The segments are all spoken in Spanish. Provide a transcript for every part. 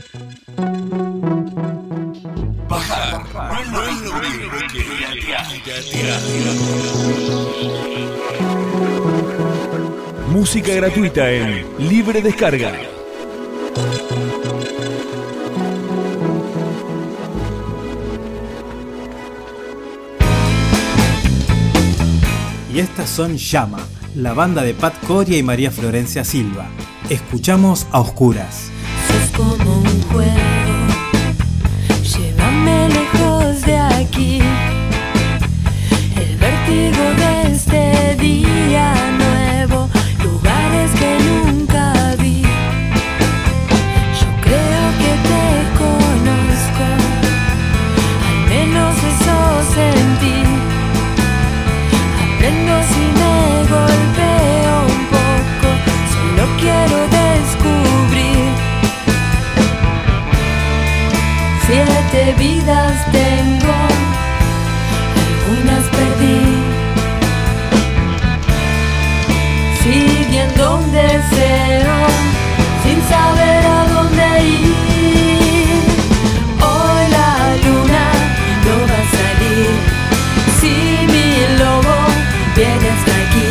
Bajar no es lo mismo que piratear. Música gratuita en Libre Descarga. Y estas son Llama, la banda de Pat Coria y María Florencia Silva. Escuchamos A Oscuras. Es como un juego, llévame lejos de aquí. El vértigo de este día nuevo, lugares que nunca vi. Yo creo que te conozco, al menos eso sentí. Aprendo si me golpeo un poco, solo quiero descubrir. 7 vidas tengo, algunas perdí. Siguiendo un deseo, sin saber a dónde ir. Hoy la luna no va a salir, si mi lobo viene hasta aquí.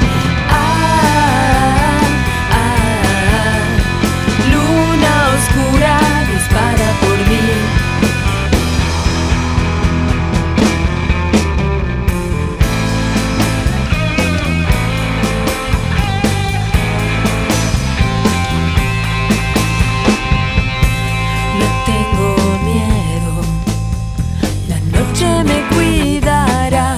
Luna oscura dispara por mí. No tengo miedo, la noche me cuidará.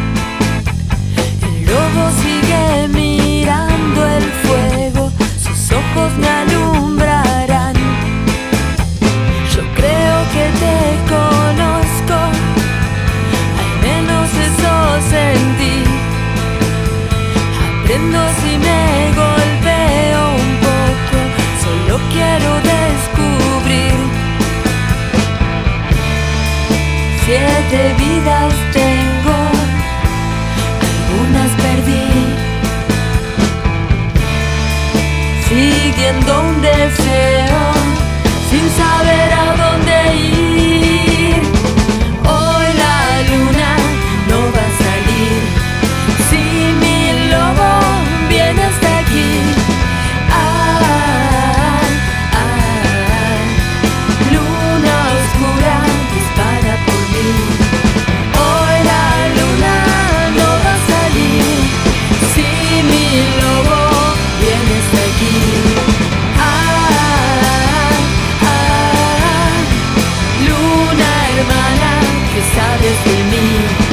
El lobo sigue mirando el fuego, sus ojos me alumbrarán. Yo creo que te conozco, al menos eso sentí. Aprendo si me golpeo un poco, solo quiero descubrir. 7 vidas tengo, algunas perdí. Siguiendo un deseo, sin saber a dónde ir. Hoy la luna no va a salir, si mi lobo viene hasta aquí. Luna oscura dispara por mí. Hoy la luna no va a salir, si mi lobo viene hasta aquí. Luna hermana, ¿qué sabes de mí?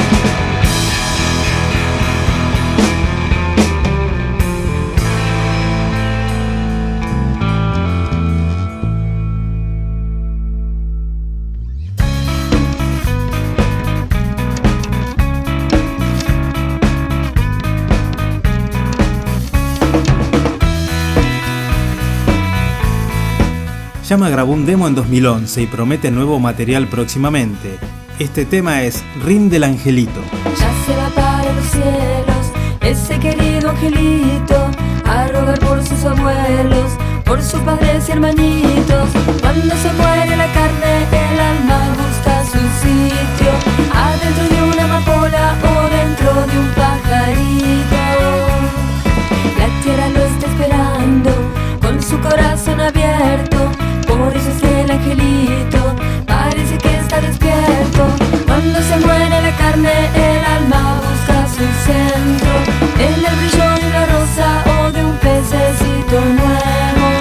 Llama grabó un demo en 2011 y promete nuevo material próximamente. Este tema es Rin del Angelito. Ya se va para los cielos ese querido angelito, a rogar por sus abuelos, por sus padres y hermanitos. Cuando se muere la carne, el alma busca su sitio, adentro de una amapola o dentro de un pajarito. La tierra lo está esperando con su corazón abierto, por eso es que el angelito parece que está despierto. Cuando se muere la carne, el alma busca su centro, en el brillo de una rosa o de un pececito nuevo.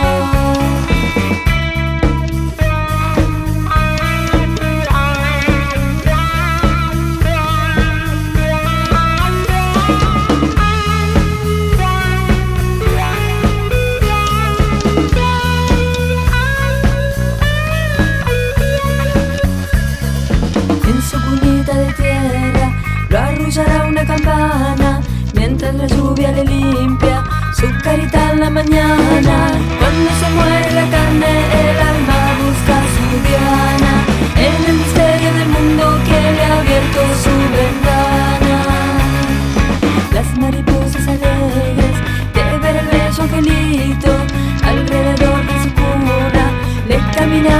Arrullará una campana mientras la lluvia le limpia su carita en la mañana. Cuando se muere la carne, el alma busca su diana, en el misterio del mundo que le ha abierto su ventana. Las mariposas alegres de ver el bello angelito alrededor de su cuna le caminan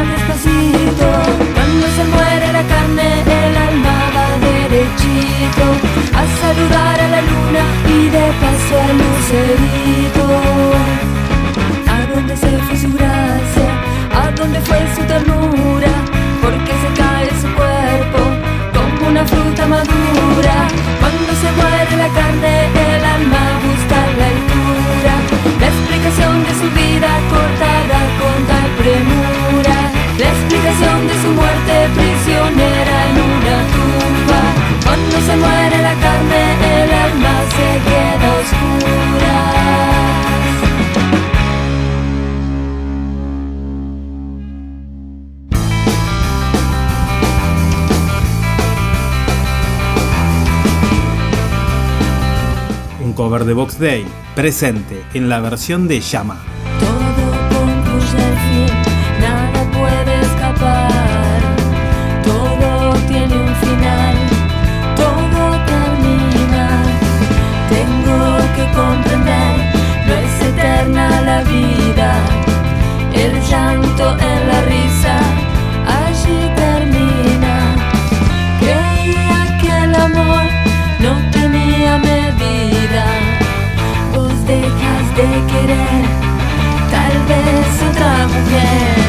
cover de Box Day, presente en la versión de Llama. Todo concluye al fin, nada puede escapar. Todo tiene un final, todo termina. Tengo que comprender, no es eterna la vida. El llanto en la risa, allí termina. Creía que el amor no tenía medida. Vos dejas de querer, tal vez otra mujer.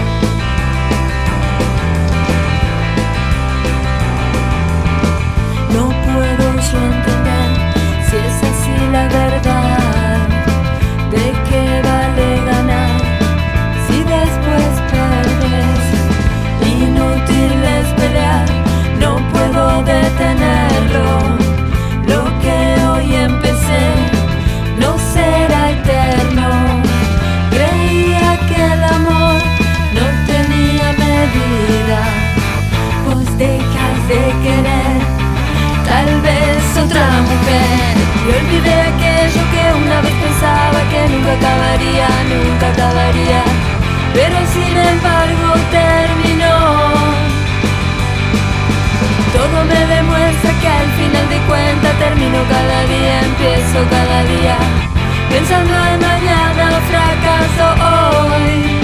No puedo yo entender si es así la verdad. ¿De qué vale ganar si después perdes? Inútil es pelear, no puedo detenerlo. Lo que hoy empecé no será eterno. Creía que el amor no tenía medida. Vos dejas de querer, tal vez otra mujer. Y olvidé aquello que una vez pensaba que nunca acabaría, nunca acabaría. Pero sin embargo terminó. Todo me demuestra que al final de cuentas termino cada día, empiezo cada día. Pensando en mañana, fracaso hoy.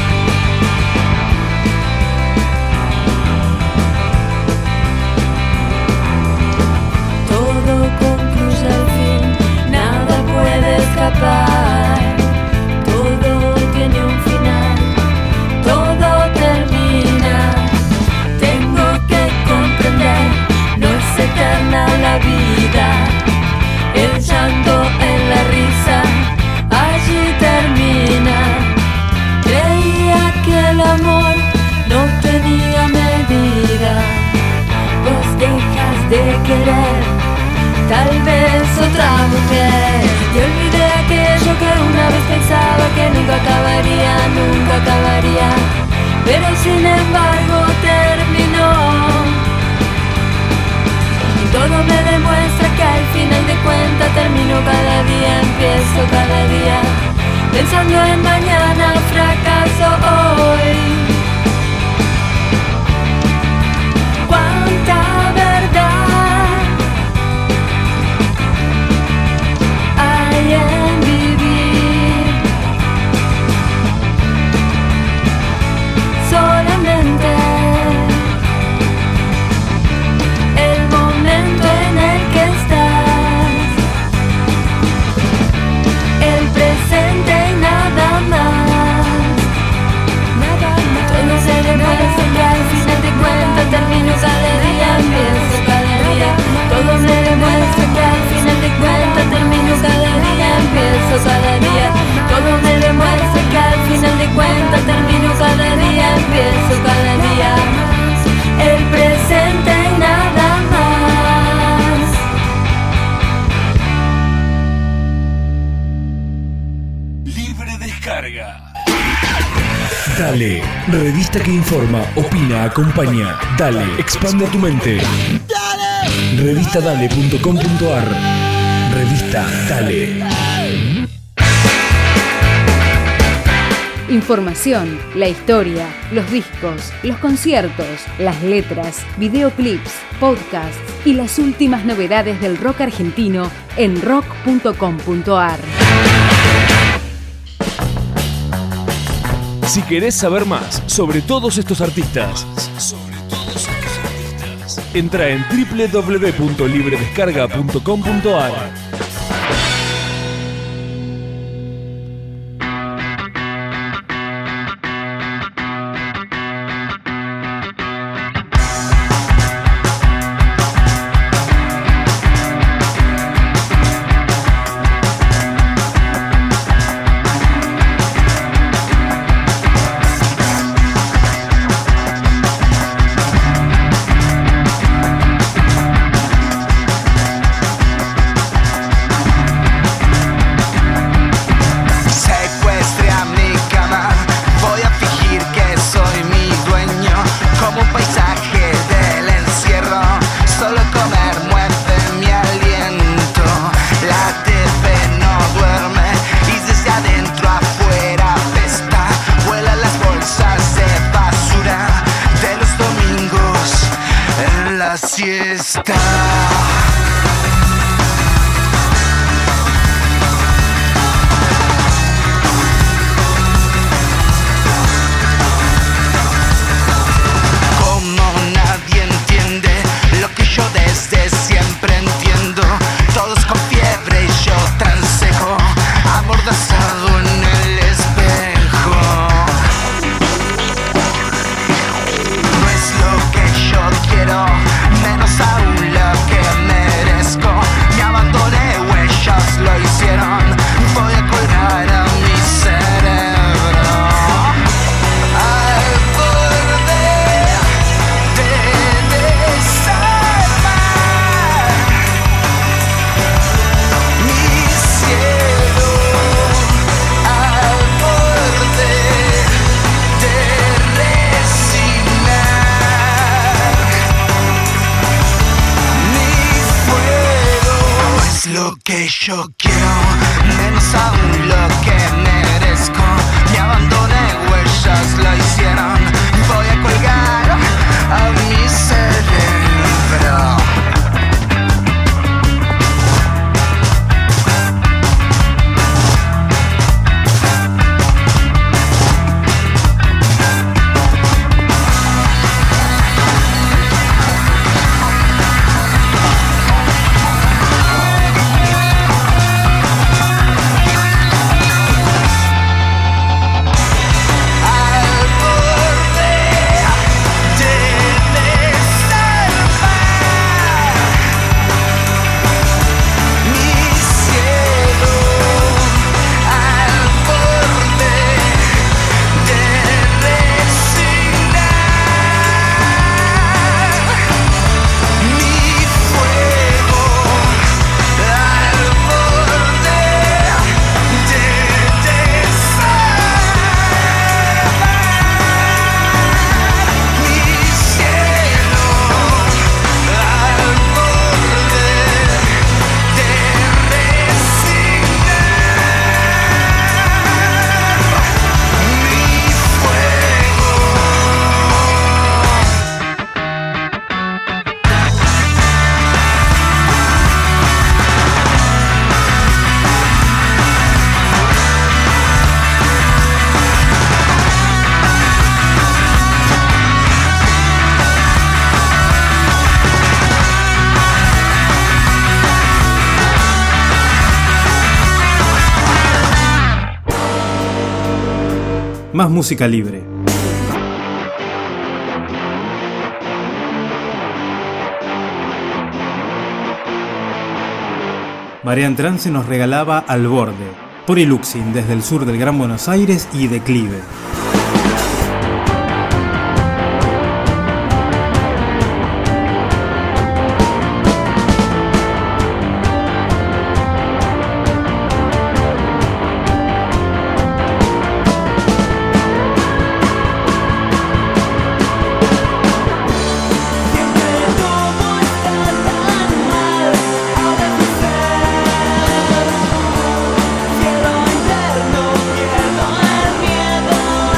Todo concluye al fin, nada puede escapar. Todo tiene un final, todo termina. Tengo que comprender, no es eterna la vida. El llanto en la risa, allí termina. Creía que el amor no tenía medida. Vos dejas de querer, tal vez otra mujer. Y olvidé aquello que una vez pensaba que nunca acabaría, nunca acabaría. Pero sin embargo terminó. Y todo me demuestra que al final de cuentas termino cada día, empiezo cada día. Pensando en mañana, fracaso hoy. Cuánta verdad hay en vivir. Solamente el momento en el que estás, el presente y nada más. Todo se demuestra que al final de cuentas termino cada día, empiezo cada día. Todo me demuestra que al final de cuentas termino cada día, empiezo cada día. Todo me demuestra que al final de cuentas termino cada día, empiezo cada día. El presente y nada más. Libre descarga. Dale, revista que informa, opina, acompaña. Dale, expande tu mente. Dale. Revistadale.com.ar. Revista Dale. Información, la historia, los discos, los conciertos, las letras, videoclips, podcasts y las últimas novedades del rock argentino en rock.com.ar. Si querés saber más sobre todos estos artistas, entra en www.libredescarga.com.ar. siesta. Como nadie entiende lo que yo desde siempre entiendo, todos con fiebre y yo transejo, amordazado en el espejo. No es lo que yo quiero, menos aún lo que merezco. Me abandoné, huellas lo hicieron, voy a colgar a mi cerebro. Al borde de desarmar mi cielo, al borde de resignar mi fuego. Es lo que yo quiero, menos aún lo que merezco. Me abandoné, huellas lo hicieron, voy a colgar a mi cerebro. Al borde de desarmar mi cielo, al borde de resignar mi fuego, al borde de desarmar mi cielo, al borde de Más música libre. Marian Trance nos regalaba Al Borde, por Iluxin, desde el sur del Gran Buenos Aires y Declive. Cielo interno, pierdo el miedo.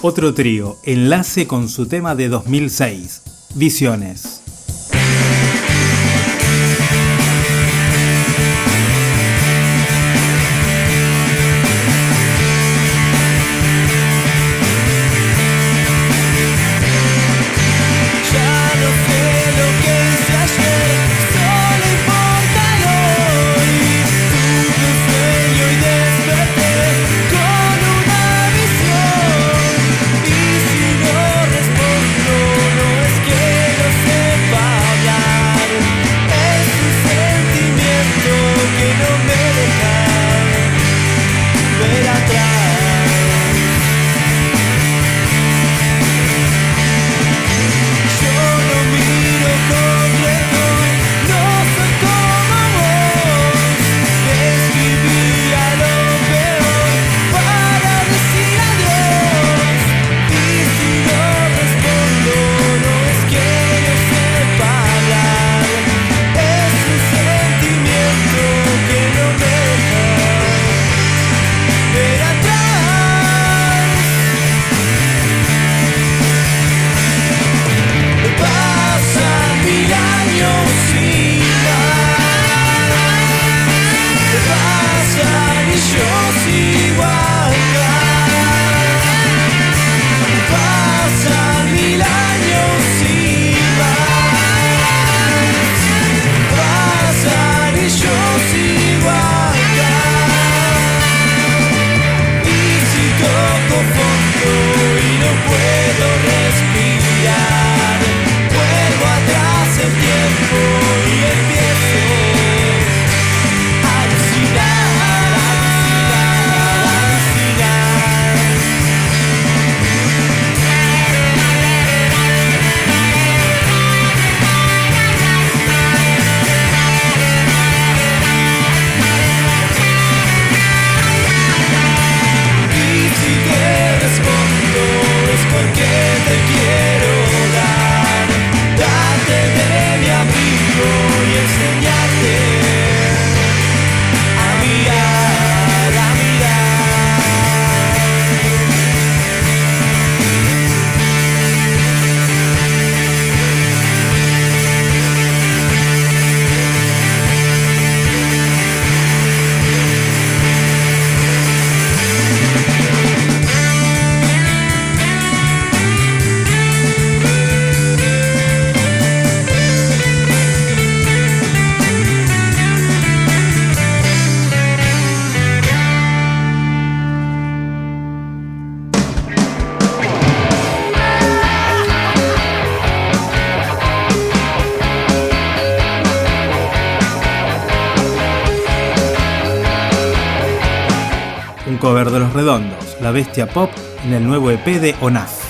Otro trío, Enlace con su tema de 2006, Visiones. Cover de Los Redondos, La Bestia Pop, en el nuevo EP de ONAF.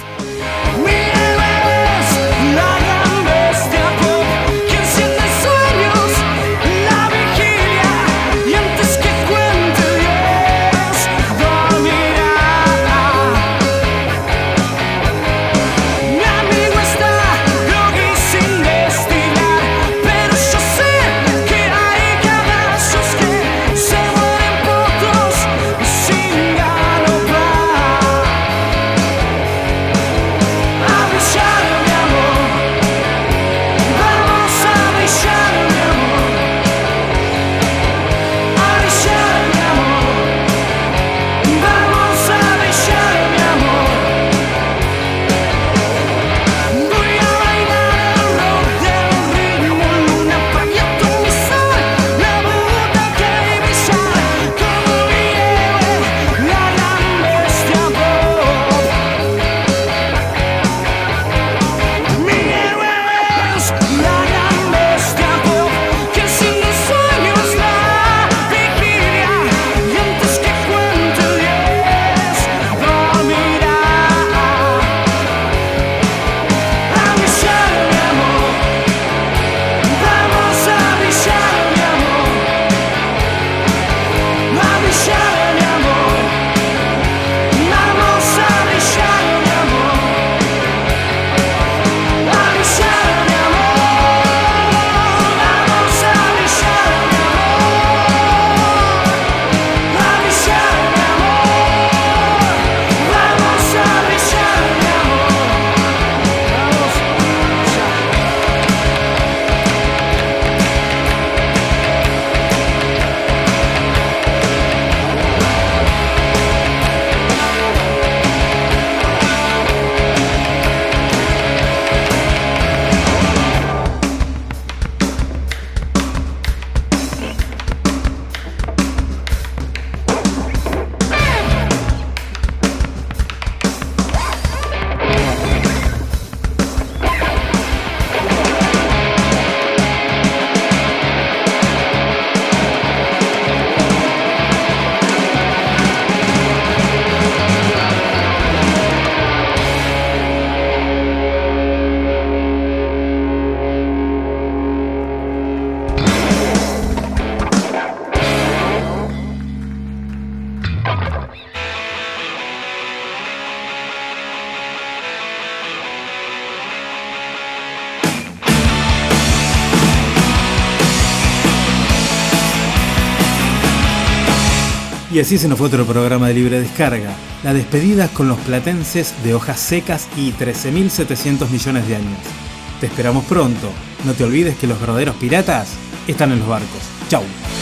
Y así se nos fue otro programa de Libre Descarga. La despedida con los platenses de hojas secas y 13.700 millones de años. Te esperamos pronto. No te olvides que los verdaderos piratas están en los barcos. Chau.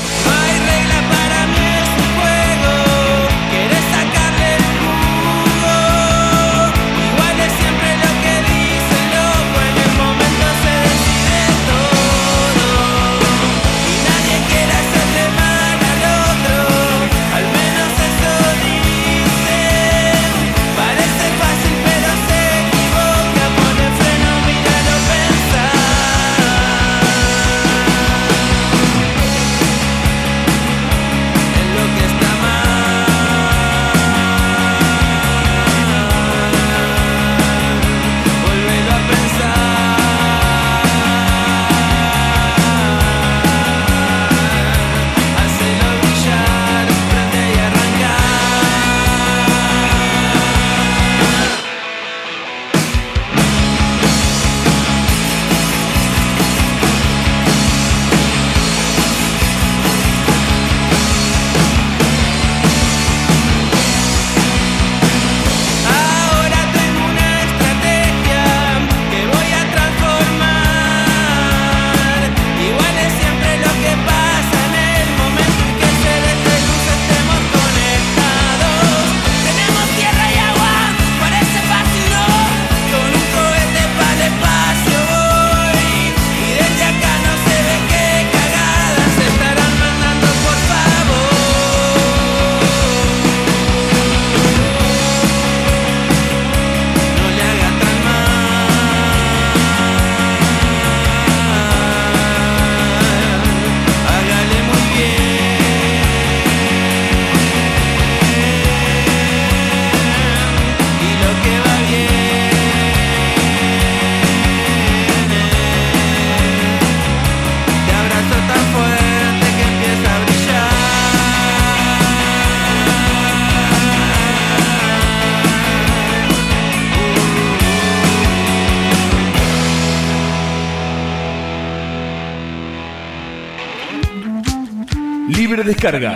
Libre Descarga.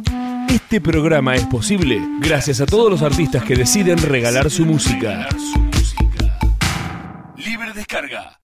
Este programa es posible gracias a todos los artistas que deciden regalar su música. Libre Descarga.